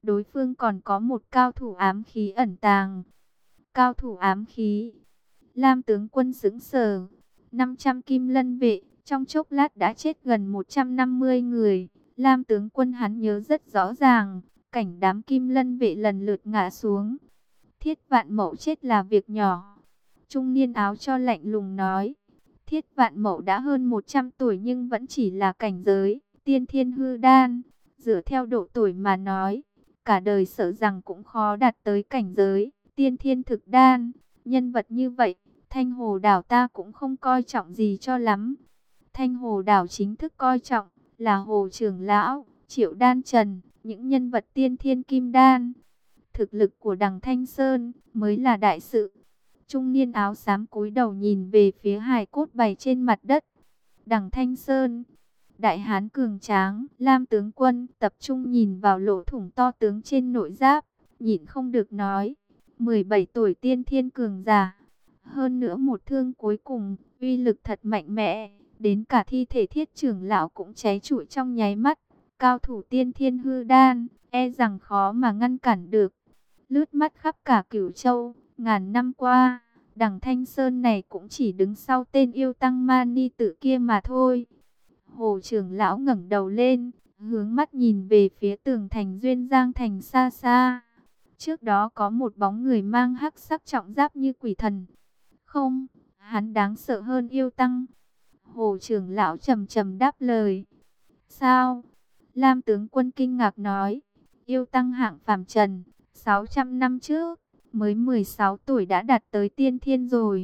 đối phương còn có một cao thủ ám khí ẩn tàng. Cao thủ ám khí. Lam tướng quân sững sờ. 500 kim lân vệ, trong chốc lát đã chết gần 150 người. Lam tướng quân hắn nhớ rất rõ ràng, cảnh đám kim lân vệ lần lượt ngã xuống. Thiết Vạn Mậu chết là việc nhỏ. Trung niên áo cho lạnh lùng nói. Thiết Vạn Mậu đã hơn 100 tuổi nhưng vẫn chỉ là cảnh giới tiên thiên hư đan. Dựa theo độ tuổi mà nói, cả đời sợ rằng cũng khó đạt tới cảnh giới tiên thiên thực đan. Nhân vật như vậy, Thanh Hồ Đảo ta cũng không coi trọng gì cho lắm. Thanh Hồ Đảo chính thức coi trọng là Hồ Trưởng Lão, Triệu Đan Trần, những nhân vật tiên thiên kim đan. Thực lực của Đằng Thanh Sơn mới là đại sự. Trung niên áo xám cúi đầu nhìn về phía hài cốt bày trên mặt đất. Đằng Thanh Sơn, đại hán cường tráng, Lam tướng quân tập trung nhìn vào lỗ thủng to tướng trên nội giáp, nhịn không được nói, 17 tuổi tiên thiên cường giả, hơn nữa một thương cuối cùng, uy lực thật mạnh mẽ, đến cả thi thể Thiết trưởng lão cũng cháy trụi trong nháy mắt. Cao thủ tiên thiên hư đan, e rằng khó mà ngăn cản được. Lướt mắt khắp cả Cửu Châu, ngàn năm qua, Đằng Thanh Sơn này cũng chỉ đứng sau tên yêu tăng Mani Tự kia mà thôi. Hồ trưởng lão ngẩng đầu lên, hướng mắt nhìn về phía tường thành Duyên Giang thành xa xa. Trước đó có một bóng người mang hắc sắc trọng giáp như quỷ thần. Không, hắn đáng sợ hơn yêu tăng. Hồ trưởng lão trầm trầm đáp lời. Sao? Lam tướng quân kinh ngạc nói. Yêu tăng hạng phàm trần, 600 năm trước, mới 16 tuổi đã đạt tới tiên thiên rồi.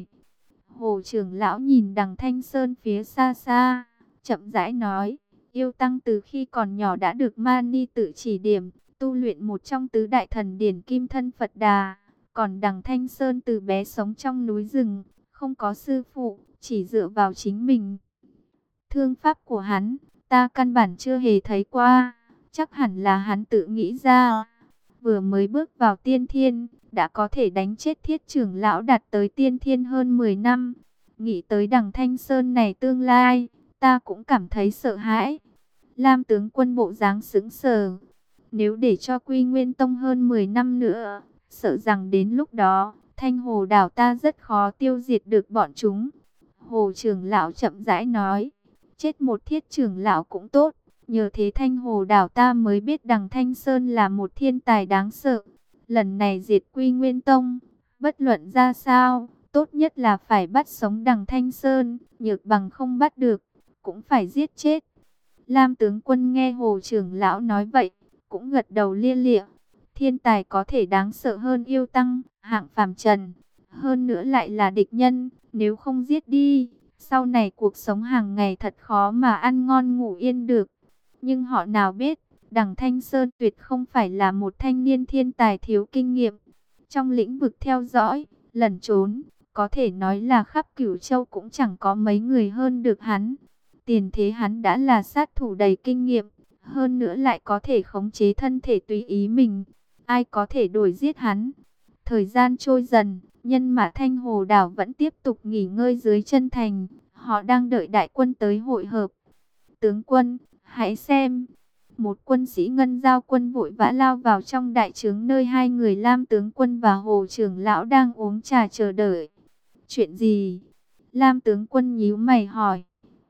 Hồ trưởng lão nhìn Đằng Thanh Sơn phía xa xa, chậm rãi nói, yêu tăng từ khi còn nhỏ đã được Mani Tự chỉ điểm, tu luyện một trong tứ đại thần điển Kim Thân Phật Đà. Còn Đằng Thanh Sơn từ bé sống trong núi rừng, không có sư phụ, chỉ dựa vào chính mình. Thương pháp của hắn, ta căn bản chưa hề thấy qua, chắc hẳn là hắn tự nghĩ ra. Vừa mới bước vào tiên thiên, đã có thể đánh chết Thiết trưởng lão đạt tới tiên thiên hơn 10 năm. Nghĩ tới Đằng Thanh Sơn này tương lai, ta cũng cảm thấy sợ hãi. Lam tướng quân bộ dáng sững sờ. Nếu để cho Quy Nguyên Tông hơn 10 năm nữa, sợ rằng đến lúc đó, Thanh Hồ Đảo ta rất khó tiêu diệt được bọn chúng. Hồ trưởng lão chậm rãi nói, chết một Thiết trưởng lão cũng tốt. Nhờ thế Thanh Hồ Đảo ta mới biết Đằng Thanh Sơn là một thiên tài đáng sợ. Lần này diệt Quy Nguyên Tông, bất luận ra sao, tốt nhất là phải bắt sống Đằng Thanh Sơn, nhược bằng không bắt được, cũng phải giết chết. Lam tướng quân nghe Hồ trưởng lão nói vậy, cũng gật đầu lia lịa. Thiên tài có thể đáng sợ hơn yêu tăng, hạng phàm trần, hơn nữa lại là địch nhân, nếu không giết đi, sau này cuộc sống hàng ngày thật khó mà ăn ngon ngủ yên được. Nhưng họ nào biết, Đằng Thanh Sơn tuyệt không phải là một thanh niên thiên tài thiếu kinh nghiệm. Trong lĩnh vực theo dõi, lẩn trốn, có thể nói là khắp Cửu Châu cũng chẳng có mấy người hơn được hắn. Tiền thế hắn đã là sát thủ đầy kinh nghiệm, hơn nữa lại có thể khống chế thân thể tùy ý mình. Ai có thể đuổi giết hắn? Thời gian trôi dần, nhân mã Thanh Hồ Đảo vẫn tiếp tục nghỉ ngơi dưới chân thành. Họ đang đợi đại quân tới hội hợp. Tướng quân, hãy xem. Một quân sĩ Ngân Giao quân vội vã lao vào trong đại trướng nơi hai người Lam tướng quân và Hồ trưởng lão đang uống trà chờ đợi. Chuyện gì? Lam tướng quân nhíu mày hỏi.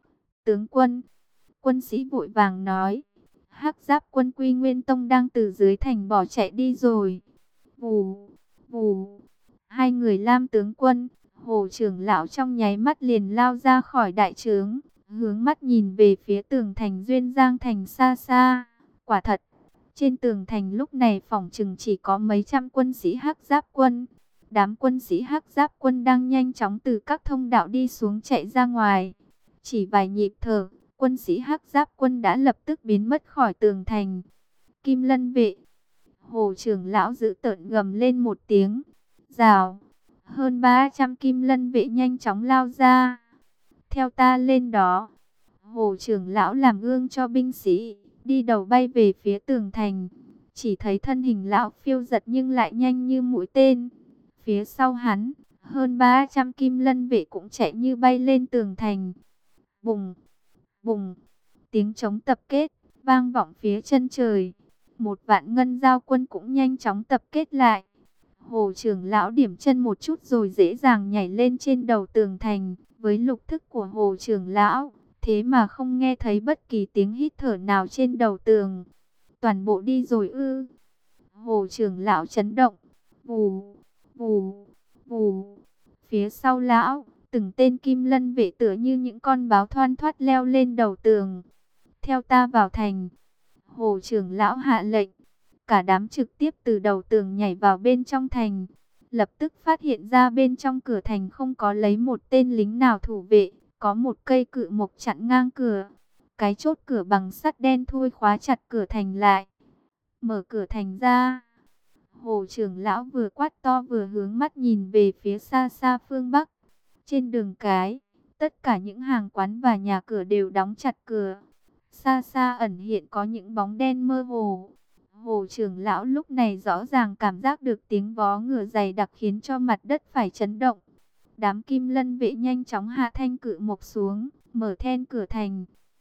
Tướng quân, quân sĩ vội vàng nói. Hắc Giáp quân Quy Nguyên Tông đang từ dưới thành bỏ chạy đi rồi. Vù, vù. Hai người Lam tướng quân, Hồ trưởng lão trong nháy mắt liền lao ra khỏi đại trướng, hướng mắt nhìn về phía tường thành Duyên Giang thành xa xa. Quả thật, trên tường thành lúc này phỏng chừng chỉ có mấy trăm quân sĩ Hắc Giáp quân. Đám quân sĩ Hắc Giáp quân đang nhanh chóng từ các thông đạo đi xuống chạy ra ngoài. Chỉ vài nhịp thở, quân sĩ Hắc Giáp quân đã lập tức biến mất khỏi tường thành. Kim Lân vệ. Hồ trưởng lão dữ tợn gầm lên một tiếng. Rào. Hơn 300 Kim Lân vệ nhanh chóng lao ra. Theo ta lên đó. Hồ trưởng lão làm gương cho binh sĩ, đi đầu bay về phía tường thành. Chỉ thấy thân hình lão phiêu giật nhưng lại nhanh như mũi tên. Phía sau hắn, hơn 300 Kim Lân vệ cũng chạy như bay lên tường thành. Bùng, bùng, tiếng trống tập kết, vang vọng phía chân trời. 1 vạn ngân giao quân cũng nhanh chóng tập kết lại. Hồ trưởng lão điểm chân một chút rồi dễ dàng nhảy lên trên đầu tường thành. Với lục thức của hồ trưởng lão, thế mà không nghe thấy bất kỳ tiếng hít thở nào trên đầu tường. Toàn bộ đi rồi ư? Hồ trưởng lão chấn động. Vù, vù, vù. Phía sau lão, từng tên kim lân vệ tựa như những con báo thoăn thoắt leo lên đầu tường. Theo ta vào thành. Hồ trưởng lão hạ lệnh. Cả đám trực tiếp từ đầu tường nhảy vào bên trong thành. Lập tức phát hiện ra bên trong cửa thành không có lấy một tên lính nào thủ vệ. Có một cây cự mộc chặn ngang cửa. Cái chốt cửa bằng sắt đen thui khóa chặt cửa thành lại. Mở cửa thành ra. Hồ trưởng lão vừa quát to vừa hướng mắt nhìn về phía xa xa phương Bắc. Trên đường cái, tất cả những hàng quán và nhà cửa đều đóng chặt cửa. Xa xa ẩn hiện có những bóng đen mơ hồ. Hồ trưởng lão lúc này rõ ràng cảm giác được tiếng vó ngựa dày đặc khiến cho mặt đất phải chấn động. Đám kim lân vệ nhanh chóng hạ thanh cự mộc xuống, mở then cửa thành.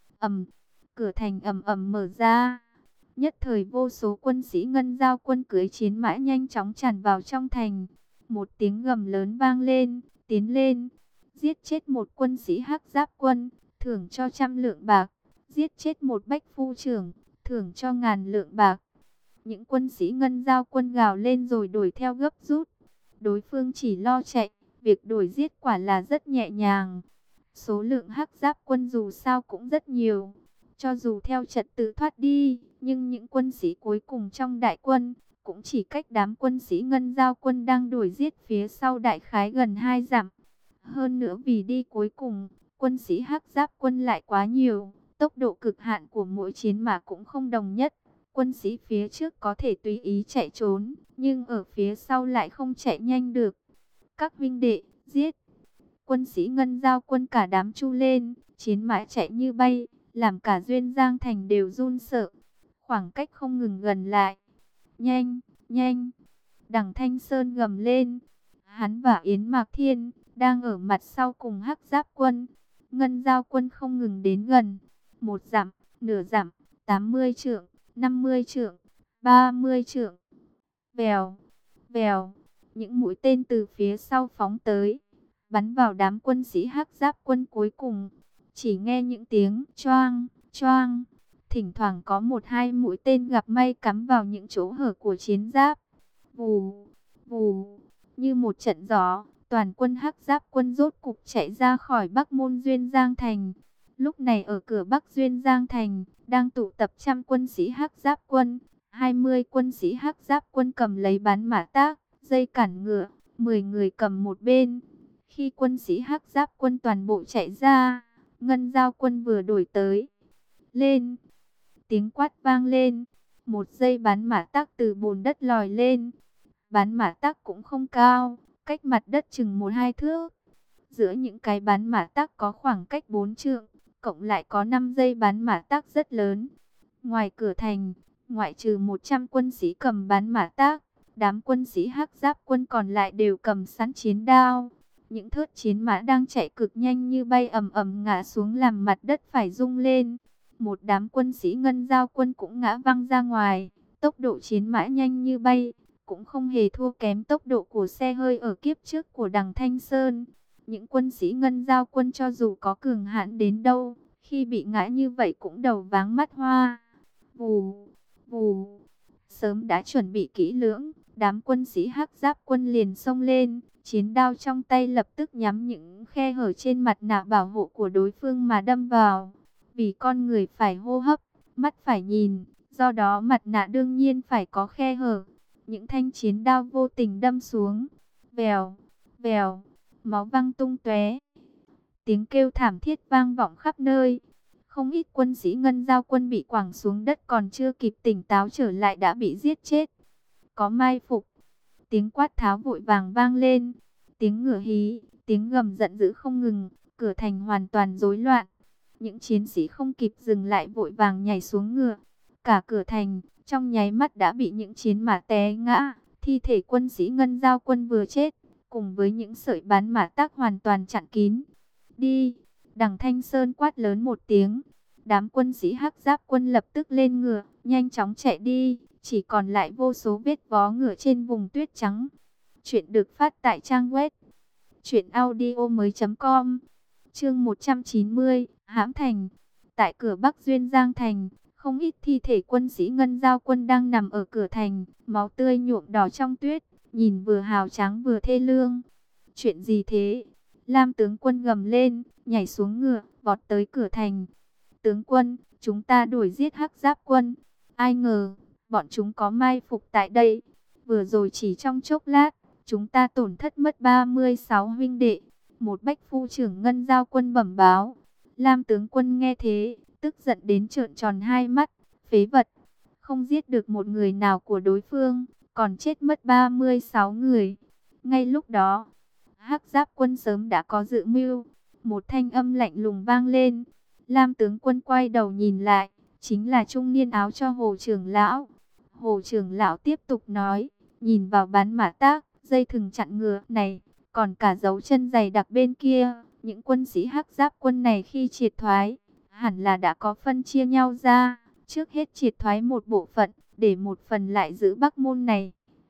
Cửa thành ầm ầm mở ra. Nhất thời vô số quân sĩ ngân giao quân cưỡi chiến mã nhanh chóng tràn vào trong thành. Một tiếng gầm lớn vang lên, tiến lên. Giết chết một quân sĩ hắc giáp quân, thưởng cho 100 lượng bạc. Giết chết một bách phu trưởng, thưởng cho 1000 lượng bạc. Những quân sĩ ngân giao quân gào lên rồi đuổi theo gấp rút. Đối phương chỉ lo chạy, việc đuổi giết quả là rất nhẹ nhàng. Số lượng hắc giáp quân dù sao cũng rất nhiều. Cho dù theo trật tự thoát đi, nhưng những quân sĩ cuối cùng trong đại quân cũng chỉ cách đám quân sĩ ngân giao quân đang đuổi giết phía sau đại khái gần 2 dặm. Hơn nữa vì đi cuối cùng, quân sĩ hắc giáp quân lại quá nhiều, tốc độ cực hạn của mỗi chiến mã cũng không đồng nhất. Quân sĩ phía trước có thể tùy ý chạy trốn, nhưng ở phía sau lại không chạy nhanh được. Các huynh đệ, giết! Quân sĩ ngân giao quân cả đám chu lên, chiến mã chạy như bay, làm cả Duyên Giang Thành đều run sợ. Khoảng cách không ngừng gần lại. Nhanh, nhanh! Đằng Thanh Sơn gầm lên. Hắn và Yến Mạc Thiên đang ở mặt sau cùng hắc giáp quân. Ngân giao quân không ngừng đến gần. 1 dặm, nửa dặm, 80 trượng, 50 trượng, 30 trượng. Vèo, vèo, những mũi tên từ phía sau phóng tới, bắn vào đám quân sĩ hắc giáp quân cuối cùng. Chỉ nghe những tiếng choang, choang, thỉnh thoảng có 1-2 mũi tên gặp may cắm vào những chỗ hở của chiến giáp. Vù, vù, như một trận gió, toàn quân hắc giáp quân rốt cục chạy ra khỏi Bắc Môn Duyên Giang Thành. Lúc này ở cửa Bắc Duyên Giang Thành, đang tụ tập 100 quân sĩ hắc giáp quân, 20 quân sĩ hắc giáp quân cầm lấy bán mã tác, dây cản ngựa, 10 người cầm một bên. Khi quân sĩ hắc giáp quân toàn bộ chạy ra, ngân giao quân vừa đổi tới. Lên! Tiếng quát vang lên, một dây bán mã tác từ bùn đất lòi lên. Bán mã tác cũng không cao, cách mặt đất chừng 1-2 thước. Giữa những cái bán mã tác có khoảng cách 4 trượng, cộng lại có 5 dây bán mã tác rất lớn. Ngoài cửa thành, ngoại trừ 100 quân sĩ cầm bán mã tác, đám quân sĩ hắc giáp quân còn lại đều cầm sẵn chiến đao. Những thớt chiến mã đang chạy cực nhanh như bay ầm ầm ngã xuống làm mặt đất phải rung lên. Một đám quân sĩ ngân giao quân cũng ngã văng ra ngoài. Tốc độ chiến mã nhanh như bay, cũng không hề thua kém tốc độ của xe hơi ở kiếp trước của đằng Thanh Sơn. Những quân sĩ ngân giao quân cho dù có cường hãn đến đâu, khi bị ngã như vậy cũng đầu váng mắt hoa. Vù, vù, sớm đã chuẩn bị kỹ lưỡng, đám quân sĩ hắc giáp quân liền xông lên, chiến đao trong tay lập tức nhắm những khe hở trên mặt nạ bảo hộ của đối phương mà đâm vào. Vì con người phải hô hấp, mắt phải nhìn, do đó mặt nạ đương nhiên phải có khe hở. Những thanh chiến đao vô tình đâm xuống, vèo, vèo, máu văng tung tóe. Tiếng kêu thảm thiết vang vọng khắp nơi. Không ít quân sĩ ngân giao quân bị quẳng xuống đất còn chưa kịp tỉnh táo trở lại đã bị giết chết. Có mai phục. Tiếng quát tháo vội vàng vang lên. Tiếng ngựa hí, tiếng gầm giận dữ không ngừng. Cửa thành hoàn toàn rối loạn. Những chiến sĩ không kịp dừng lại vội vàng nhảy xuống ngựa. Cả cửa thành, trong nháy mắt đã bị những chiến mã té ngã. Thi thể quân sĩ ngân giao quân vừa chết, cùng với những sợi bán mã tác hoàn toàn chặn kín. Đi! Đằng Thanh Sơn quát lớn một tiếng. Đám quân sĩ hắc giáp quân lập tức lên ngựa, nhanh chóng chạy đi. chỉ còn lại vô số vết vó ngựa trên vùng tuyết trắng. Chuyện được phát tại trang web truyệnaudiomoi.com. Chương 190, hãm thành. Tại cửa Bắc Duyên Giang thành, không ít thi thể quân sĩ Ngân Giao quân đang nằm ở cửa thành, máu tươi nhuộm đỏ trong tuyết, nhìn vừa hào tráng vừa thê lương. Chuyện gì thế? Lam tướng quân gầm lên, nhảy xuống ngựa, vọt tới cửa thành. Tướng quân, chúng ta đuổi giết Hắc Giáp quân. Ai ngờ, bọn chúng có mai phục tại đây. Vừa rồi chỉ trong chốc lát, chúng ta tổn thất mất 36 huynh đệ. Một bách phu trưởng Ngân Giao quân bẩm báo. Lam tướng quân nghe thế, tức giận đến trợn tròn hai mắt. Phế vật, không giết được một người nào của đối phương, còn chết mất 36 người. Ngay lúc đó, Hắc Giáp quân sớm đã có dự mưu. Một thanh âm lạnh lùng vang lên. Lam tướng quân quay đầu nhìn lại, chính là trung niên áo cho Hồ trưởng lão. Hồ trưởng lão tiếp tục nói, nhìn vào bán mã tác, dây thừng chặn ngựa này, còn cả dấu chân dày đặc bên kia, những quân sĩ Hắc Giáp quân này khi triệt thoái, hẳn là đã có phân chia nhau ra, trước hết triệt thoái một bộ phận, để một phần lại giữ Bắc môn này.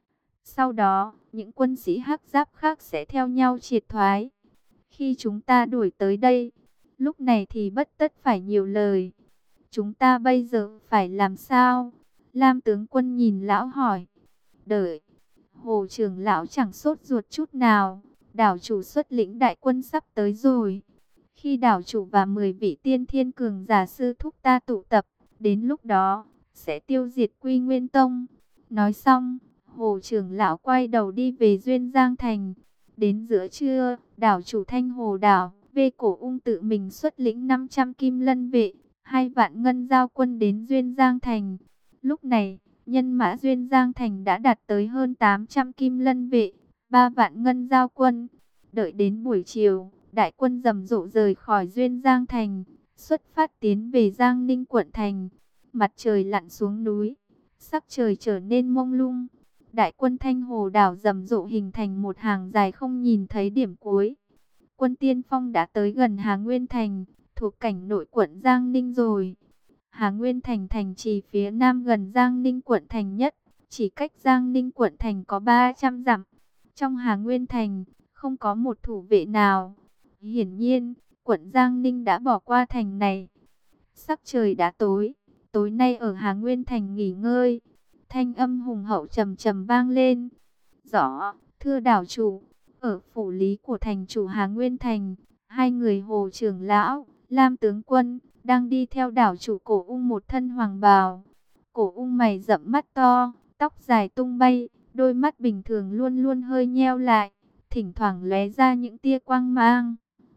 Sau đó, những quân sĩ Hắc Giáp khác sẽ theo nhau triệt thoái. Khi chúng ta đuổi tới đây, lúc này thì bất tất phải nhiều lời. Chúng ta bây giờ phải làm sao? Lam tướng quân nhìn lão hỏi. Đợi. Hồ trưởng lão chẳng sốt ruột chút nào. Đảo chủ xuất lĩnh đại quân sắp tới rồi. Khi đảo chủ và 10 vị tiên thiên cường giả sư thúc ta tụ tập, đến lúc đó, sẽ tiêu diệt Quy Nguyên Tông. Nói xong, Hồ trưởng lão quay đầu đi về Duyên Giang thành. Đến giữa trưa, đảo chủ Thanh Hồ đảo, Vê Cổ Ung tự mình xuất lĩnh 500 kim lân vệ, 2 vạn Ngân Giao quân đến Duyên Giang thành. Lúc này, nhân mã Duyên Giang thành đã đạt tới hơn 800 kim lân vệ, 3 vạn Ngân Giao quân. Đợi đến buổi chiều, đại quân rầm rộ rời khỏi Duyên Giang thành, xuất phát tiến về Giang Ninh quận thành. Mặt trời lặn xuống núi, sắc trời trở nên mông lung. Đại quân Thanh Hồ đảo rầm rộ hình thành một hàng dài không nhìn thấy điểm cuối. Quân tiên phong đã tới gần Hà Nguyên thành, thuộc cảnh nội quận Giang Ninh rồi. Hà Nguyên thành thành trì phía nam gần Giang Ninh quận thành nhất, chỉ cách Giang Ninh quận thành có 300 dặm. Trong Hà Nguyên thành, không có một thủ vệ nào. Hiển nhiên, quận Giang Ninh đã bỏ qua thành này. Sắc trời đã tối, tối nay ở Hà Nguyên thành nghỉ ngơi. Thanh âm hùng hậu trầm trầm vang lên. Rõ, thưa đảo chủ, ở phủ lý của thành chủ Hà Nguyên thành, 2 người Hồ trưởng lão, Lam tướng quân, đang đi theo đảo chủ Cổ Ung một thân hoàng bào. Cổ Ung mày rậm mắt to, tóc dài tung bay, đôi mắt bình thường luôn luôn hơi nheo lại, thỉnh thoảng lóe ra những tia quang mang.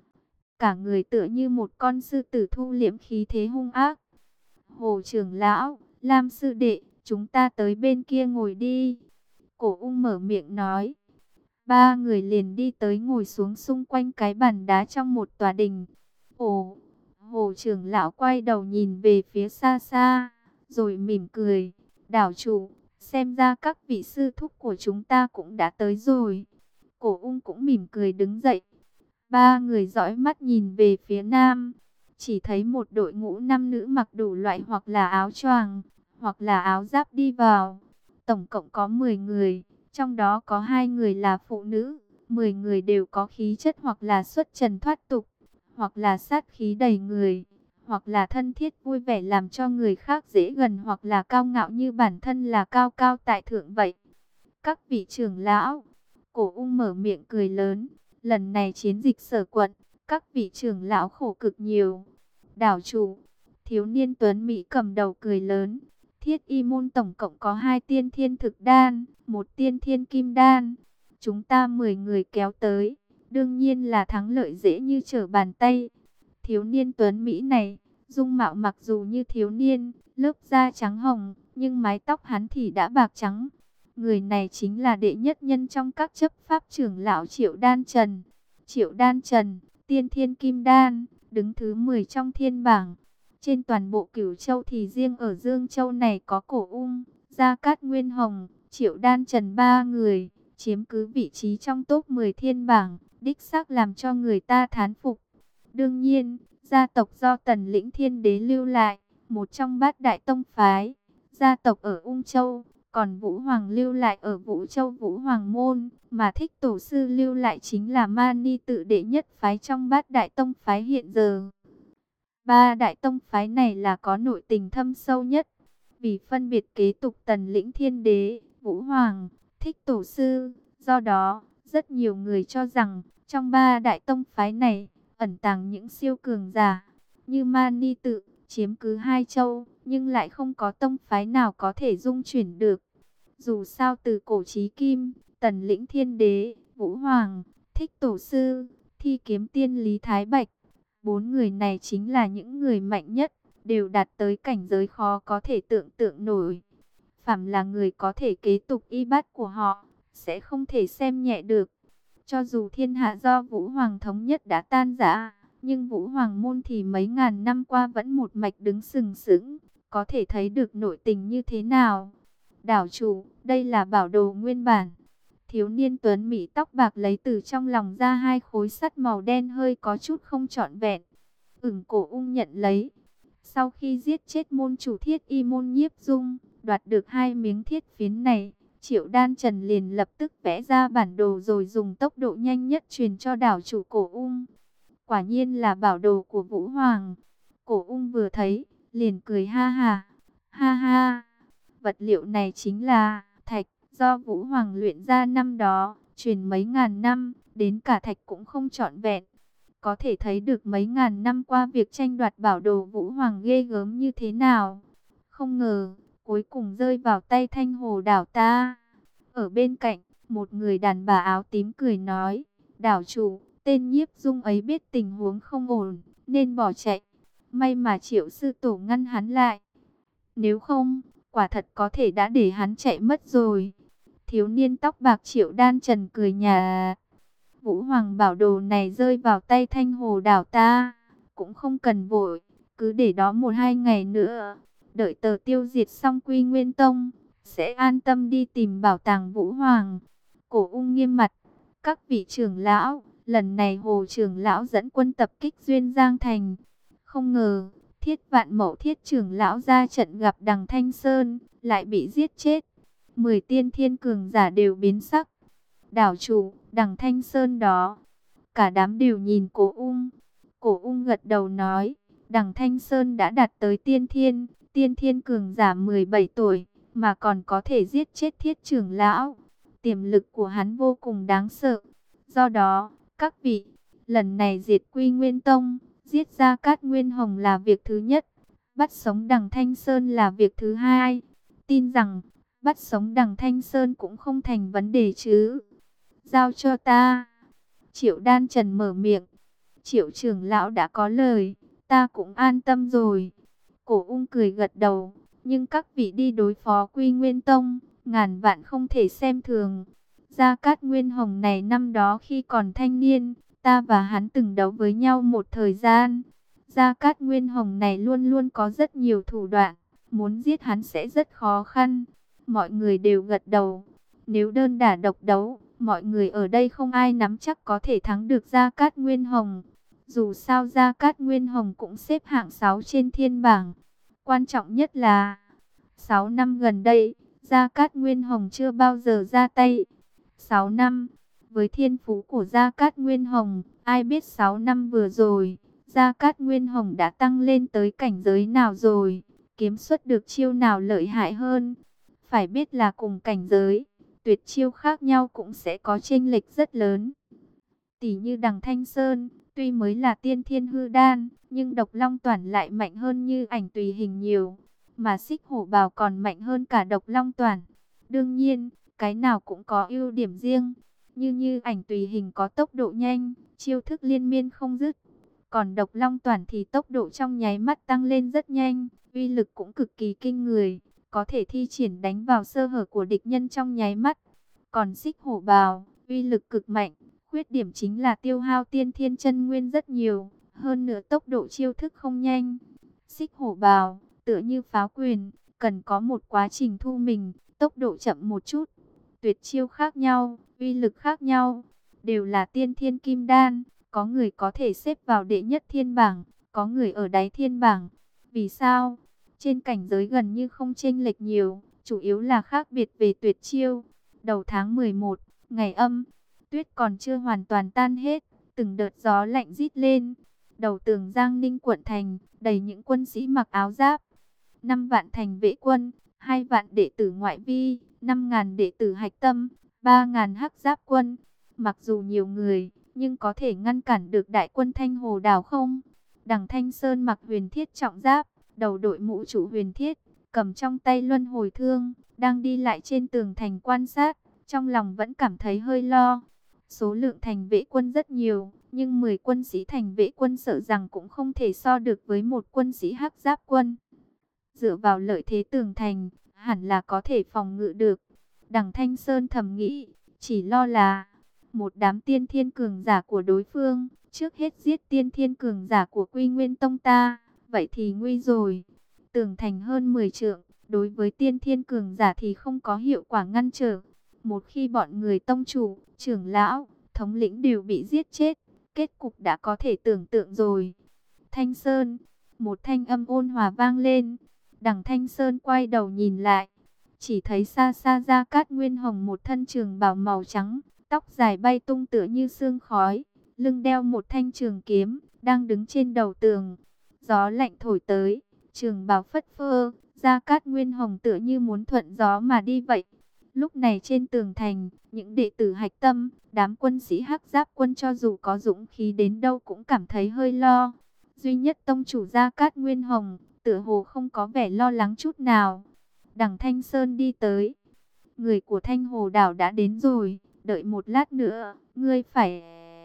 Cả người tựa như một con sư tử thu liễm khí thế hung ác. Hồ trưởng lão, Lam sư đệ, chúng ta tới bên kia ngồi đi. Cổ Ung mở miệng nói. 3 người liền đi tới ngồi xuống xung quanh cái bàn đá trong một tòa đình. Ồ, Hồ trưởng lão quay đầu nhìn về phía xa xa, rồi mỉm cười. Đảo chủ, xem ra các vị sư thúc của chúng ta cũng đã tới rồi. Cổ Ung cũng mỉm cười đứng dậy. 3 người dõi mắt nhìn về phía nam. Chỉ thấy một đội ngũ nam nữ mặc đủ loại hoặc là áo choàng, hoặc là áo giáp đi vào. Tổng cộng có 10 người, trong đó có 2 người là phụ nữ. 10 người đều có khí chất hoặc là xuất trần thoát tục, hoặc là sát khí đầy người, hoặc là thân thiết vui vẻ làm cho người khác dễ gần, hoặc là cao ngạo như bản thân là cao cao tại thượng vậy. Các vị trưởng lão, Cổ Ung mở miệng cười lớn. Lần này chiến dịch Sở quận, các vị trưởng lão khổ cực nhiều. Đảo chủ, thiếu niên tuấn Mỹ cầm đầu cười lớn. Thiết y môn tổng cộng có 2 tiên thiên thực đan, 1 tiên thiên kim đan. Chúng ta 10 người kéo tới, đương nhiên là thắng lợi dễ như trở bàn tay. Thiếu niên tuấn Mỹ này, dung mạo mặc dù như thiếu niên, lớp da trắng hồng, nhưng mái tóc hắn thì đã bạc trắng. Người này chính là đệ nhất nhân trong các chấp pháp trưởng lão Triệu Đan Trần. Triệu Đan Trần, tiên thiên kim đan, đứng thứ 10 trong thiên bảng. Trên toàn bộ Cửu Châu thì riêng ở Dương Châu này có Cổ Ung, Gia Cát Nguyên Hồng, Triệu Đan Trần 3 người, chiếm cứ vị trí trong top 10 thiên bảng, đích xác làm cho người ta thán phục. Đương nhiên, gia tộc do Tần Lĩnh Thiên Đế lưu lại, một trong 8 đại tông phái, gia tộc ở Ung Châu, Còn Vũ Hoàng lưu lại ở Vũ Châu Vũ Hoàng Môn, mà Thích Tổ sư lưu lại chính là Mani Tự đệ nhất phái trong bát đại tông phái hiện giờ. Ba đại tông phái này là có nội tình thâm sâu nhất, vì phân biệt kế tục Tần Lĩnh Thiên Đế, Vũ Hoàng, Thích Tổ sư. Do đó, rất nhiều người cho rằng trong ba đại tông phái này ẩn tàng những siêu cường giả như Mani Tự, chiếm cứ hai châu, nhưng lại không có tông phái nào có thể dung chuyển được. Dù sao từ cổ chí kim, Tần Lĩnh Thiên Đế, Vũ Hoàng, Thích Tổ sư, Thi Kiếm Tiên Lý Thái Bạch, bốn người này chính là những người mạnh nhất, đều đạt tới cảnh giới khó có thể tưởng tượng nổi. Phàm là người có thể kế tục y bát của họ, sẽ không thể xem nhẹ được. Cho dù thiên hạ do Vũ Hoàng thống nhất đã tan rã, nhưng Vũ Hoàng môn thì mấy ngàn năm qua vẫn một mạch đứng sừng sững, có thể thấy được nội tình như thế nào. Đảo chủ, đây là bảo đồ nguyên bản. Thiếu niên tuấn mỹ tóc bạc lấy từ trong lòng ra hai khối sắt màu đen hơi có chút không trọn vẹn. Cổ ung nhận lấy. Sau khi giết chết môn chủ Thiết Y môn Nhiếp Dung, đoạt được hai miếng thiết phiến này, Triệu Đan Trần liền lập tức vẽ ra bản đồ rồi dùng tốc độ nhanh nhất truyền cho đảo chủ Cổ ung. Quả nhiên là bảo đồ của Vũ Hoàng. Cổ ung vừa thấy, liền cười ha ha. Ha ha, vật liệu này chính là thạch do Vũ Hoàng luyện ra năm đó, truyền mấy ngàn năm, đến cả thạch cũng không trọn vẹn. Có thể thấy được mấy ngàn năm qua việc tranh đoạt bảo đồ Vũ Hoàng ghê gớm như thế nào. Không ngờ, cuối cùng rơi vào tay Thanh Hồ đảo ta. Ở bên cạnh, một người đàn bà áo tím cười nói, đảo chủ, tên Nhiếp Dung ấy biết tình huống không ổn, nên bỏ chạy. May mà Triệu sư tổ ngăn hắn lại. Nếu không, quả thật có thể đã để hắn chạy mất rồi. Thiếu niên tóc bạc Triệu Đan Trần cười nhạt. Vũ Hoàng bảo đồ này rơi vào tay Thanh Hồ đảo ta, cũng không cần vội, cứ để đó 1-2 ngày nữa, đợi tờ tiêu diệt xong Quy Nguyên Tông, sẽ an tâm đi tìm bảo tàng Vũ Hoàng. Cổ ung nghiêm mặt, các vị trưởng lão, lần này Hồ trưởng lão dẫn quân tập kích Duyên Giang Thành. Không ngờ, Thiết Vạn Mậu Thiết trưởng lão ra trận gặp Đằng Thanh Sơn, lại bị giết chết. 10 tiên thiên cường giả đều biến sắc. Đảo chủ, Đằng Thanh Sơn đó. Cả đám đều nhìn Cổ ung. Cổ ung gật đầu nói, Đằng Thanh Sơn đã đạt tới tiên thiên cường giả 17 tuổi, mà còn có thể giết chết Thiết trưởng lão. Tiềm lực của hắn vô cùng đáng sợ. Do đó, các vị, lần này diệt Quy Nguyên Tông, giết Gia Cát Nguyên Hồng là việc thứ nhất, bắt sống Đằng Thanh Sơn là việc thứ hai. Tin rằng, bắt sống Đằng Thanh Sơn cũng không thành vấn đề chứ. Giao cho ta. Triệu Đan Trần mở miệng. Triệu trưởng lão đã có lời, ta cũng an tâm rồi. Cổ ung cười gật đầu. Nhưng các vị đi đối phó Quy Nguyên Tông, ngàn vạn không thể xem thường. Gia Cát Nguyên Hồng này năm đó khi còn thanh niên, ta và hắn từng đấu với nhau một thời gian. Gia Cát Nguyên Hồng này luôn luôn có rất nhiều thủ đoạn, muốn giết hắn sẽ rất khó khăn. Mọi người đều gật đầu. Nếu đơn đả độc đấu, mọi người ở đây không ai nắm chắc có thể thắng được Gia Cát Nguyên Hồng. Dù sao Gia Cát Nguyên Hồng cũng xếp hạng 6 trên thiên bảng. Quan trọng nhất là 6 năm gần đây, Gia Cát Nguyên Hồng chưa bao giờ ra tay. 6 năm, với thiên phú của Gia Cát Nguyên Hồng, ai biết 6 năm vừa rồi, Gia Cát Nguyên Hồng đã tăng lên tới cảnh giới nào rồi, kiếm xuất được chiêu nào lợi hại hơn. Phải biết là cùng cảnh giới, tuyệt chiêu khác nhau cũng sẽ có chênh lệch rất lớn. Tỷ như Đằng Thanh Sơn, tuy mới là tiên thiên hư đan, nhưng độc long toản lại mạnh hơn Như Ảnh Tùy Hình nhiều, mà Xích Hổ Bào còn mạnh hơn cả độc long toản. Đương nhiên, cái nào cũng có ưu điểm riêng. Như Ảnh Tùy Hình có tốc độ nhanh, chiêu thức liên miên không dứt. Còn độc long toản thì tốc độ trong nháy mắt tăng lên rất nhanh, uy lực cũng cực kỳ kinh người, có thể thi triển đánh vào sơ hở của địch nhân trong nháy mắt. Còn Xích Hổ Bào, uy lực cực mạnh, khuyết điểm chính là tiêu hao tiên thiên chân nguyên rất nhiều, hơn nữa tốc độ chiêu thức không nhanh. Xích Hổ Bào, tựa như pháo quyền, cần có một quá trình thu mình, tốc độ chậm một chút. Tuyệt chiêu khác nhau, uy lực khác nhau, đều là tiên thiên kim đan, có người có thể xếp vào đệ nhất thiên bảng, có người ở đáy thiên bảng. Vì sao? Trên cảnh giới gần như không chênh lệch nhiều, chủ yếu là khác biệt về tuyệt chiêu. Đầu tháng 11, ngày âm, tuyết còn chưa hoàn toàn tan hết, từng đợt gió lạnh rít lên. Đầu tường Giang Ninh quận thành, đầy những quân sĩ mặc áo giáp. 5 vạn thành vệ quân, 2 vạn đệ tử ngoại vi, 5.000 đệ tử hạch tâm, 3.000 hắc giáp quân. Mặc dù nhiều người, nhưng có thể ngăn cản được đại quân Thanh Hồ Đảo không? Đằng Thanh Sơn mặc huyền thiết trọng giáp, đầu đội mũ trụ huyền thiết, cầm trong tay luân hồi thương, đang đi lại trên tường thành quan sát, trong lòng vẫn cảm thấy hơi lo. Số lượng thành vệ quân rất nhiều, nhưng 10 quân sĩ thành vệ quân sợ rằng cũng không thể so được với một quân sĩ hắc giáp quân. Dựa vào lợi thế tường thành, hẳn là có thể phòng ngự được. Đằng Thanh Sơn thầm nghĩ, chỉ lo là một đám tiên thiên cường giả của đối phương, trước hết giết tiên thiên cường giả của Quy Nguyên Tông ta, vậy thì nguy rồi. Tường thành hơn 10 trượng, đối với tiên thiên cường giả thì không có hiệu quả ngăn trở. Một khi bọn người tông chủ, trưởng lão, thống lĩnh đều bị giết chết, kết cục đã có thể tưởng tượng rồi. Thanh Sơn, một thanh âm ôn hòa vang lên. Đằng Thanh Sơn quay đầu nhìn lại, chỉ thấy xa xa Gia Cát Nguyên Hồng một thân trường bào màu trắng, tóc dài bay tung tựa như sương khói, lưng đeo một thanh trường kiếm, đang đứng trên đầu tường. Gió lạnh thổi tới, trường bào phất phơ, Gia Cát Nguyên Hồng tựa như muốn thuận gió mà đi vậy. Lúc này trên tường thành, những đệ tử hạch tâm, đám quân sĩ hắc giáp quân cho dù có dũng khí đến đâu cũng cảm thấy hơi lo. Duy nhất tông chủ Gia Cát Nguyên Hồng, tựa hồ không có vẻ lo lắng chút nào. Đằng Thanh Sơn đi tới. Người của Thanh Hồ Đảo đã đến rồi, đợi một lát nữa, ngươi phải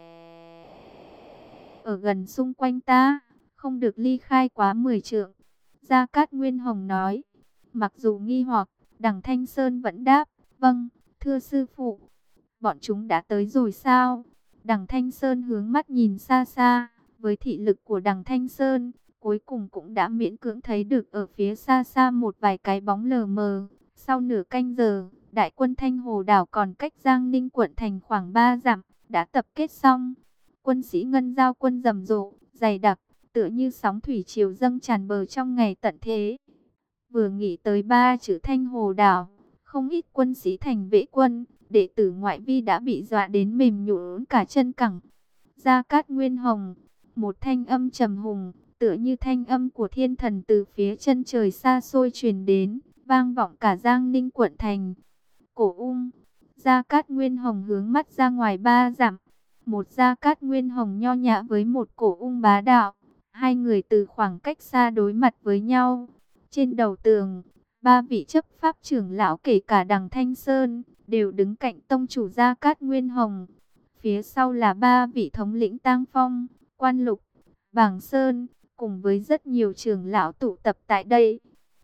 ở gần xung quanh ta, không được ly khai quá 10 trượng. Gia Cát Nguyên Hồng nói. Mặc dù nghi hoặc, đằng Thanh Sơn vẫn đáp, vâng, thưa sư phụ. Bọn chúng đã tới rồi sao? Đằng Thanh Sơn hướng mắt nhìn xa xa, với thị lực của đằng Thanh Sơn, cuối cùng cũng đã miễn cưỡng thấy được ở phía xa xa một vài cái bóng lờ mờ. Sau nửa canh giờ, đại quân Thanh Hồ Đảo còn cách Giang Ninh quận thành khoảng 3 dặm, đã tập kết xong. Quân sĩ Ngân Giao quân rầm rộ, dày đặc, tựa như sóng thủy triều dâng tràn bờ trong ngày tận thế. Vừa nghĩ tới 3 chữ Thanh Hồ Đảo, không ít quân sĩ thành vệ quân, đệ tử ngoại vi đã bị dọa đến mềm nhũn cả chân cẳng. Gia Cát Nguyên Hồng, một thanh âm trầm hùng, tựa như thanh âm của thiên thần từ phía chân trời xa xôi truyền đến, vang vọng cả Giang Ninh quận thành. Cổ Ung, Gia Cát Nguyên Hồng hướng mắt ra ngoài 3 dặm. Một Gia Cát Nguyên Hồng nho nhã với một Cổ Ung bá đạo. Hai người từ khoảng cách xa đối mặt với nhau. Trên đầu tường, 3 vị chấp pháp trưởng lão kể cả đằng Thanh Sơn, đều đứng cạnh tông chủ Gia Cát Nguyên Hồng. Phía sau là 3 vị thống lĩnh Tang Phong, Quan Lục, Bàng Sơn, cùng với rất nhiều trưởng lão tụ tập tại đây.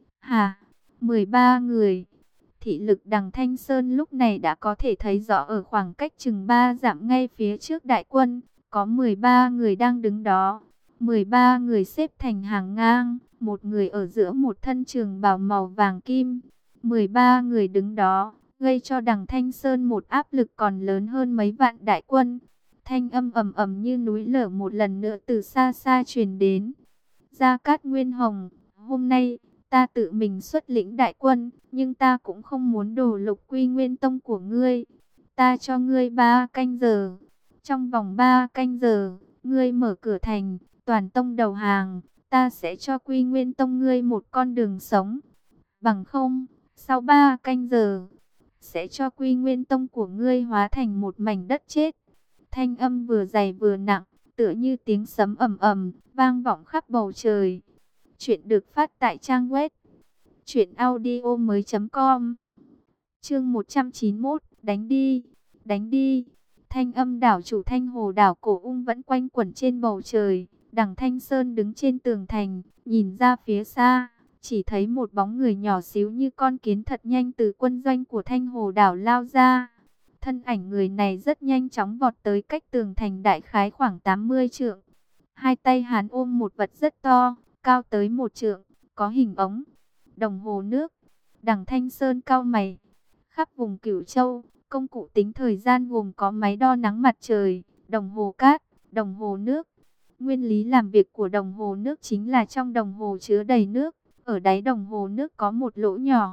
13 người. Thị lực đằng Thanh Sơn lúc này đã có thể thấy rõ ở khoảng cách chừng 3 dặm ngay phía trước đại quân, có 13 người đang đứng đó. 13 người xếp thành hàng ngang, một người ở giữa một thân trường bào màu vàng kim. 13 người đứng đó, gây cho đằng Thanh Sơn một áp lực còn lớn hơn mấy vạn đại quân. Thanh âm ầm ầm như núi lở một lần nữa từ xa xa truyền đến. Gia Cát Nguyên Hồng, hôm nay ta tự mình xuất lĩnh đại quân, nhưng ta cũng không muốn đổ lục Quy Nguyên Tông của ngươi. Ta cho ngươi 3 canh giờ. Trong vòng 3 canh giờ, ngươi mở cửa thành, toàn tông đầu hàng, ta sẽ cho Quy Nguyên Tông ngươi một con đường sống. Bằng không, sau 3 canh giờ, sẽ cho Quy Nguyên Tông của ngươi hóa thành một mảnh đất chết. Thanh âm vừa dày vừa nặng, tựa như tiếng sấm ầm ầm, vang vọng khắp bầu trời. Chuyện được phát tại trang web truyệnaudiomoi.com. Chương 191, đánh đi, đánh đi. Thanh âm đảo chủ Thanh Hồ Đảo Cổ Ung vẫn quanh quẩn trên bầu trời. Đằng Thanh Sơn đứng trên tường thành, nhìn ra phía xa, chỉ thấy một bóng người nhỏ xíu như con kiến thật nhanh từ quân doanh của Thanh Hồ Đảo lao ra. Thân ảnh người này rất nhanh chóng vọt tới cách tường thành đại khái khoảng 80 trượng. Hai tay hắn ôm một vật rất to, cao tới 1 trượng, có hình ống. Đồng hồ nước. Đằng Thanh Sơn cau mày. Khắp vùng Cửu Châu, công cụ tính thời gian gồm có máy đo nắng mặt trời, đồng hồ cát, đồng hồ nước. Nguyên lý làm việc của đồng hồ nước chính là trong đồng hồ chứa đầy nước, ở đáy đồng hồ nước có một lỗ nhỏ.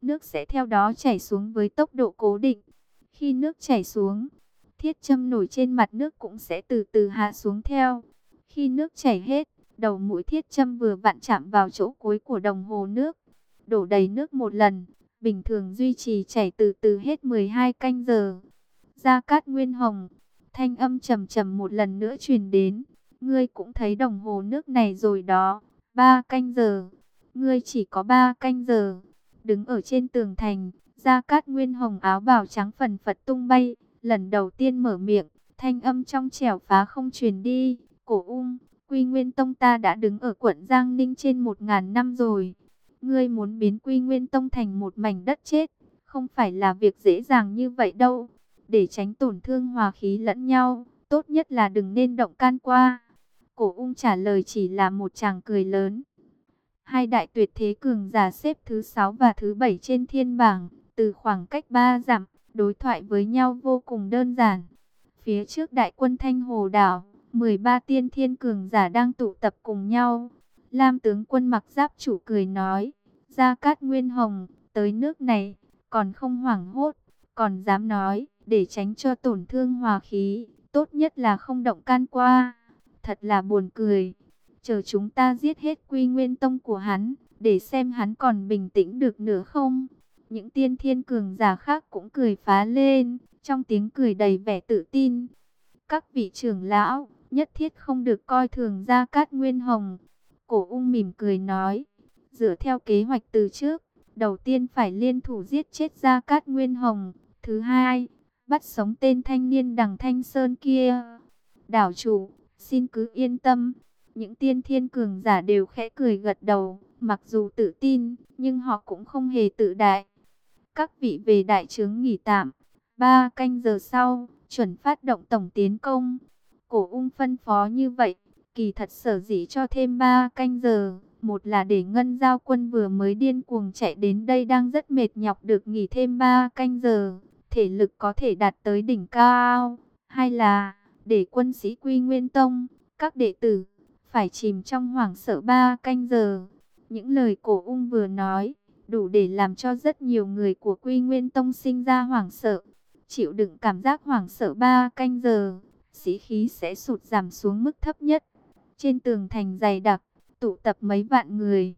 nước sẽ theo đó chảy xuống với tốc độ cố định. Khi nước chảy xuống, thiết châm nổi trên mặt nước cũng sẽ từ từ hạ xuống theo. Khi nước chảy hết, đầu mũi thiết châm vừa vặn chạm vào chỗ cuối của đồng hồ nước. Đổ đầy nước một lần, bình thường duy trì chảy từ từ hết 12 canh giờ. Gia Cát Nguyên Hồng, thanh âm trầm trầm một lần nữa truyền đến. Ngươi cũng thấy đồng hồ nước này rồi đó, 3 canh giờ. Ngươi chỉ có 3 canh giờ. Đứng ở trên tường thành, Gia Cát Nguyên Hồng áo bào trắng phần phật tung bay, lần đầu tiên mở miệng, thanh âm trong trẻo phá không truyền đi. Cổ Ung, Quy Nguyên Tông ta đã đứng ở quận Giang Ninh trên 1000 năm rồi. Ngươi muốn biến Quy Nguyên Tông thành một mảnh đất chết, không phải là việc dễ dàng như vậy đâu. Để tránh tổn thương hòa khí lẫn nhau, tốt nhất là đừng nên động can qua. Cổ Ung trả lời chỉ là một tràng cười lớn. Hai đại tuyệt thế cường giả xếp thứ 6 và thứ 7 trên thiên bảng, từ khoảng cách 3 dặm, đối thoại với nhau vô cùng đơn giản. Phía trước đại quân Thanh Hồ Đảo, 13 tiên thiên cường giả đang tụ tập cùng nhau. Lam tướng quân mặc giáp chủ cười nói, Gia Cát Nguyên Hồng, tới nước này, còn không hoảng hốt, còn dám nói, để tránh cho tổn thương hòa khí, tốt nhất là không động can qua. Thật là buồn cười, chờ chúng ta giết hết Quy Nguyên Tông của hắn, để xem hắn còn bình tĩnh được nữa không. Những tiên thiên cường giả khác cũng cười phá lên, trong tiếng cười đầy vẻ tự tin. Các vị trưởng lão, nhất thiết không được coi thường Gia Cát Nguyên Hồng. Cổ Ung mỉm cười nói, dựa theo kế hoạch từ trước, đầu tiên phải liên thủ giết chết Gia Cát Nguyên Hồng. Thứ hai, bắt sống tên thanh niên Đằng Thanh Sơn kia. Đảo chủ, xin cứ yên tâm. Những tiên thiên cường giả đều khẽ cười gật đầu, mặc dù tự tin, nhưng họ cũng không hề tự đại. Các vị về đại trướng nghỉ tạm, 3 canh giờ sau, chuẩn phát động tổng tiến công. Cổ Ung phân phó như vậy, kỳ thật sở dĩ cho thêm 3 canh giờ. Một là để Ngân Giao quân vừa mới điên cuồng chạy đến đây đang rất mệt nhọc được nghỉ thêm 3 canh giờ, thể lực có thể đạt tới đỉnh cao. Hai là để quân sĩ Quy Nguyên Tông, các đệ tử, phải chìm trong hoảng sợ 3 canh giờ. Những lời Cổ Ung vừa nói, đủ để làm cho rất nhiều người của Quy Nguyên Tông sinh ra hoảng sợ. Chịu đựng cảm giác hoảng sợ 3 canh giờ, sĩ khí sẽ sụt giảm xuống mức thấp nhất. Trên tường thành dày đặc, tụ tập mấy vạn người.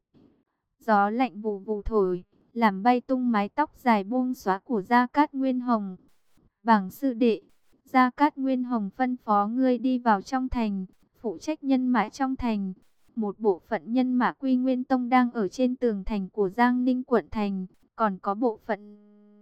Gió lạnh vù vù thổi, làm bay tung mái tóc dài buông xóa của Gia Cát Nguyên Hồng. Bảng sư đệ, Gia Cát Nguyên Hồng phân phó ngươi đi vào trong thành, phụ trách nhân mã trong thành. Một bộ phận nhân mã Quy Nguyên Tông đang ở trên tường thành của Giang Ninh quận thành, còn có bộ phận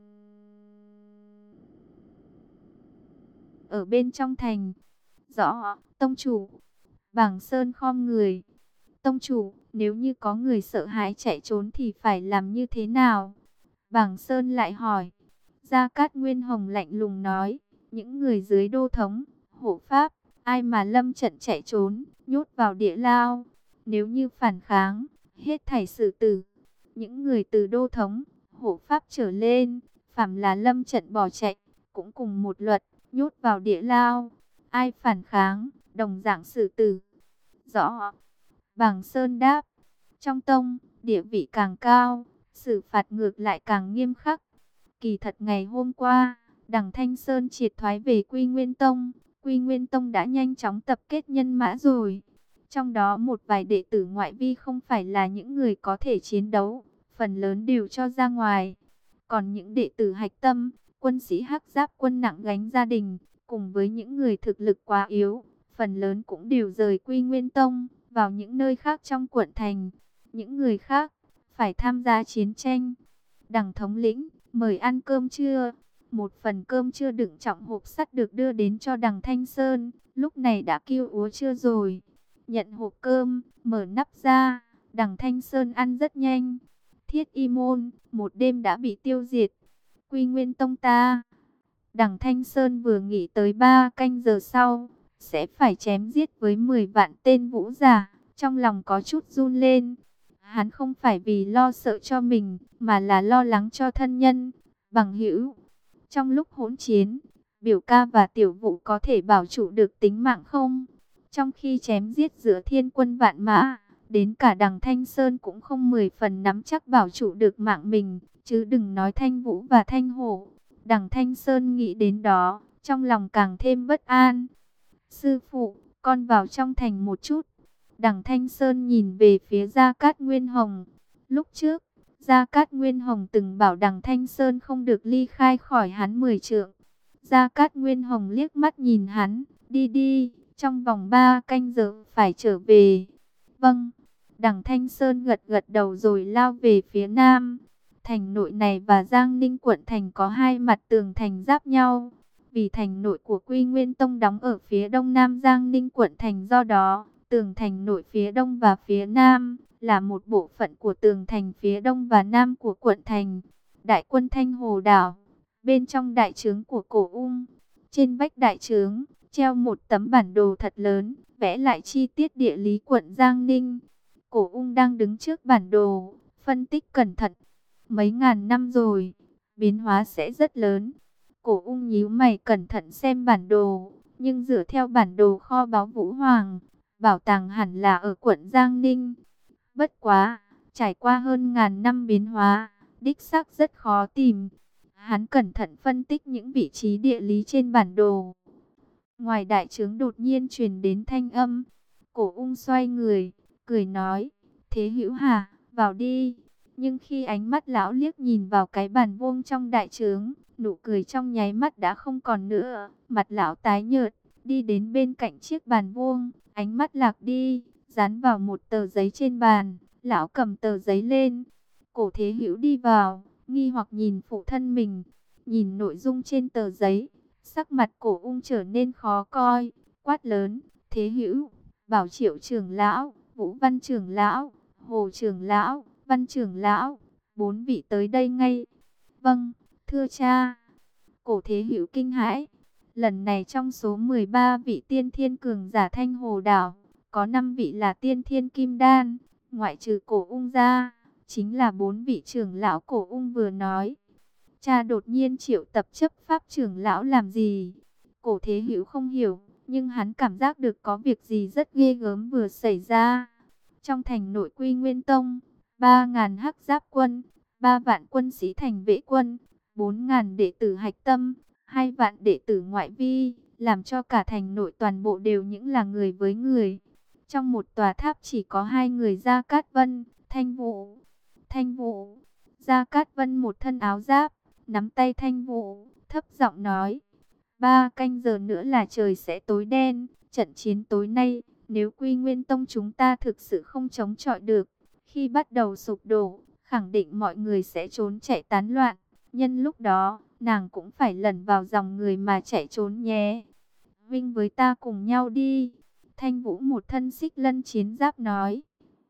ở bên trong thành. Rõ, tông chủ. Bảng Sơn khom người. Tông chủ, nếu như có người sợ hãi chạy trốn thì phải làm như thế nào? Bảng Sơn lại hỏi. Gia Cát Nguyên Hồng lạnh lùng nói, những người dưới đô thống, hộ pháp, ai mà lâm trận chạy trốn, nhốt vào địa lao. Nếu như phản kháng, hết thảy xử tử. Những người từ đô thống, hộ pháp trở lên, phàm là lâm trận bỏ chạy, cũng cùng một luật, nhốt vào địa lao. Ai phản kháng, đồng dạng xử tử. Rõ. Bảng Sơn đáp, trong tông, địa vị càng cao, xử phạt ngược lại càng nghiêm khắc. Kỳ thật ngày hôm qua, Đằng Thanh Sơn triệt thoái về Quy Nguyên Tông. Quy Nguyên Tông đã nhanh chóng tập kết nhân mã rồi. Trong đó một vài đệ tử ngoại vi không phải là những người có thể chiến đấu, phần lớn đều cho ra ngoài. Còn những đệ tử hạch tâm, quân sĩ hắc giáp quân nặng gánh gia đình, cùng với những người thực lực quá yếu, phần lớn cũng đều rời Quy Nguyên Tông, vào những nơi khác trong quận thành. Những người khác, phải tham gia chiến tranh. Đằng thống lĩnh, mời ăn cơm trưa. Một phần cơm trưa đựng trọng hộp sắt được đưa đến cho Đằng Thanh Sơn, lúc này đã kêu úa trưa rồi. Nhận hộp cơm, mở nắp ra, Đằng Thanh Sơn ăn rất nhanh. Thiết Y Môn, một đêm đã bị tiêu diệt. Quy Nguyên Tông ta. Đằng Thanh Sơn vừa nghĩ tới 3 canh giờ sau, sẽ phải chém giết với 10 vạn tên vũ giả, trong lòng có chút run lên. Hắn không phải vì lo sợ cho mình, mà là lo lắng cho thân nhân, bằng hữu. Trong lúc hỗn chiến, biểu ca và tiểu vũ có thể bảo trụ được tính mạng không? Trong khi chém giết giữa thiên quân vạn mã, đến cả Đằng Thanh Sơn cũng không 10 phần nắm chắc bảo trụ được mạng mình. chứ đừng nói Thanh Vũ và Thanh Hổ. Đằng Thanh Sơn nghĩ đến đó, trong lòng càng thêm bất an. Sư phụ, con vào trong thành một chút. Đằng Thanh Sơn nhìn về phía Gia Cát Nguyên Hồng. Lúc trước, Gia Cát Nguyên Hồng từng bảo đằng Thanh Sơn không được ly khai khỏi hắn 10 trượng. Gia Cát Nguyên Hồng liếc mắt nhìn hắn, đi đi, trong vòng 3 canh giờ phải trở về. Vâng, đằng Thanh Sơn gật gật đầu rồi lao về phía nam. Thành nội này và Giang Ninh quận thành có hai mặt tường thành giáp nhau. Vì thành nội của Quy Nguyên Tông đóng ở phía đông nam Giang Ninh quận thành, do đó, tường thành nội phía đông và phía nam là một bộ phận của tường thành phía đông và nam của quận thành. Đại quân Thanh Hồ đảo, bên trong đại trướng của Cổ Ung, trên vách đại trướng treo một tấm bản đồ thật lớn, vẽ lại chi tiết địa lý quận Giang Ninh. Cổ Ung đang đứng trước bản đồ, phân tích cẩn thận. Mấy ngàn năm rồi, biến hóa sẽ rất lớn. Cổ Ung nhíu mày cẩn thận xem bản đồ, nhưng dựa theo bản đồ kho báu Vũ Hoàng, bảo tàng hẳn là ở quận Giang Ninh. Bất quá, trải qua hơn ngàn năm biến hóa, đích xác rất khó tìm. Hắn cẩn thận phân tích những vị trí địa lý trên bản đồ. Ngoài đại trướng đột nhiên truyền đến thanh âm. Cổ Ung xoay người, cười nói, Thế Hữu hả, vào đi. Nhưng khi ánh mắt lão liếc nhìn vào cái bàn vuông trong đại trướng, nụ cười trong nháy mắt đã không còn nữa. Mặt lão tái nhợt, đi đến bên cạnh chiếc bàn vuông, ánh mắt lạc đi, dán vào một tờ giấy trên bàn. Lão cầm tờ giấy lên. Cổ Thế Hữu đi vào, nghi hoặc nhìn phụ thân mình, nhìn nội dung trên tờ giấy. Sắc mặt Cổ Ung trở nên khó coi, quát lớn, Thế Hữu, bảo Triệu trưởng lão, Vũ Văn trưởng lão, Hồ trưởng lão, Văn trưởng lão, 4 vị tới đây ngay. Vâng, thưa cha. Cổ Thế Hữu kinh hãi. Lần này trong số 13 vị tiên thiên cường giả Thanh Hồ đảo, có 5 vị là tiên thiên kim đan, ngoại trừ Cổ Ung ra, chính là 4 vị trưởng lão Cổ Ung vừa nói. Cha đột nhiên triệu tập chấp pháp trưởng lão làm gì? Cổ Thế Hữu không hiểu, nhưng hắn cảm giác được có việc gì rất ghê gớm vừa xảy ra. Trong thành nội Quy Nguyên Tông, 3.000 hắc giáp quân, 3 vạn quân sĩ thành vệ quân, 4.000 đệ tử hạch tâm, 2 vạn đệ tử ngoại vi, làm cho cả thành nội toàn bộ đều những là người với người. Trong một tòa tháp chỉ có 2 người Gia Cát Vân, Thanh Vũ. Thanh Vũ, Gia Cát Vân một thân áo giáp, nắm tay Thanh Vũ, thấp giọng nói, 3 canh giờ nữa là trời sẽ tối đen. Trận chiến tối nay, nếu Quy Nguyên Tông chúng ta thực sự không chống chọi được, khi bắt đầu sụp đổ, khẳng định mọi người sẽ trốn chạy tán loạn. Nhân lúc đó, nàng cũng phải lẩn vào dòng người mà chạy trốn nhé. Vinh với ta cùng nhau đi. Thanh Vũ một thân xích lân chiến giáp nói.